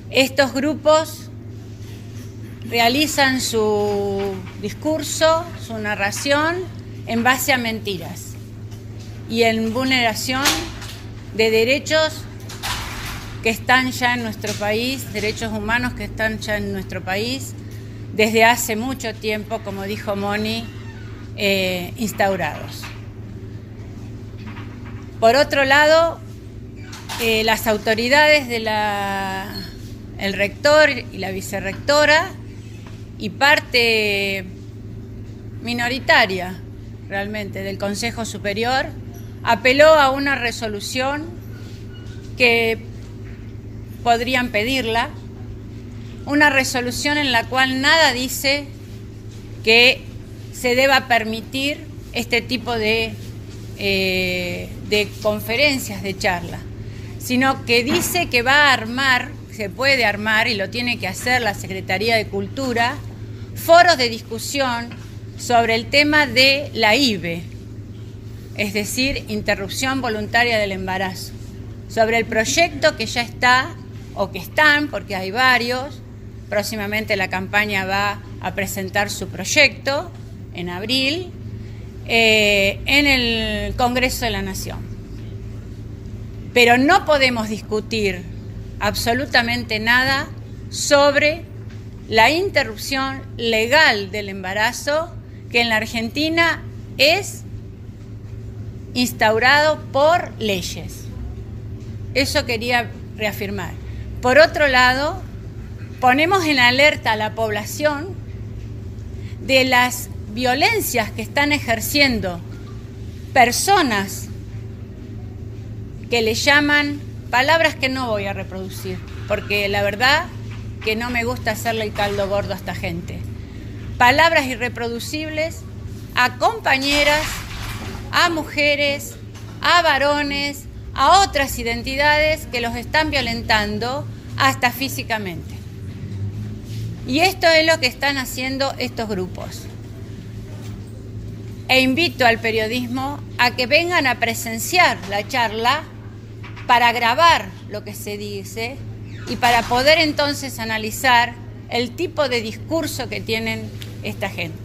Estos grupos realizan su discurso, su narración en base a mentiras y en vulneración de derechos que están ya en nuestro país, derechos humanos que están ya en nuestro país desde hace mucho tiempo, como dijo Moni, instaurados. Por otro lado, las autoridades el rector y la vicerrectora y parte minoritaria realmente del Consejo Superior apeló a una resolución que podrían pedirla, una resolución en la cual nada dice que se deba permitir este tipo de conferencias, de charla, sino que dice que va a armar, se puede armar y lo tiene que hacer la Secretaría de Cultura, foros de discusión sobre el tema de la IVE, es decir, interrupción voluntaria del embarazo, sobre el proyecto que ya está o que están, porque hay varios. Próximamente la campaña va a presentar su proyecto en abril en el Congreso de la Nación. Pero no podemos discutir absolutamente nada sobre la interrupción legal del embarazo, que en la Argentina es instaurado por leyes. Eso quería reafirmar. Por otro lado, ponemos en alerta a la población de las violencias que están ejerciendo personas que le llaman palabras que no voy a reproducir, porque la verdad que no me gusta hacerle el caldo gordo a esta gente. Palabras irreproducibles a compañeras, a mujeres, a varones, a otras identidades que los están violentando hasta físicamente. Y esto es lo que están haciendo estos grupos. E invito al periodismo a que vengan a presenciar la charla para grabar lo que se dice y para poder entonces analizar el tipo de discurso que tienen esta gente.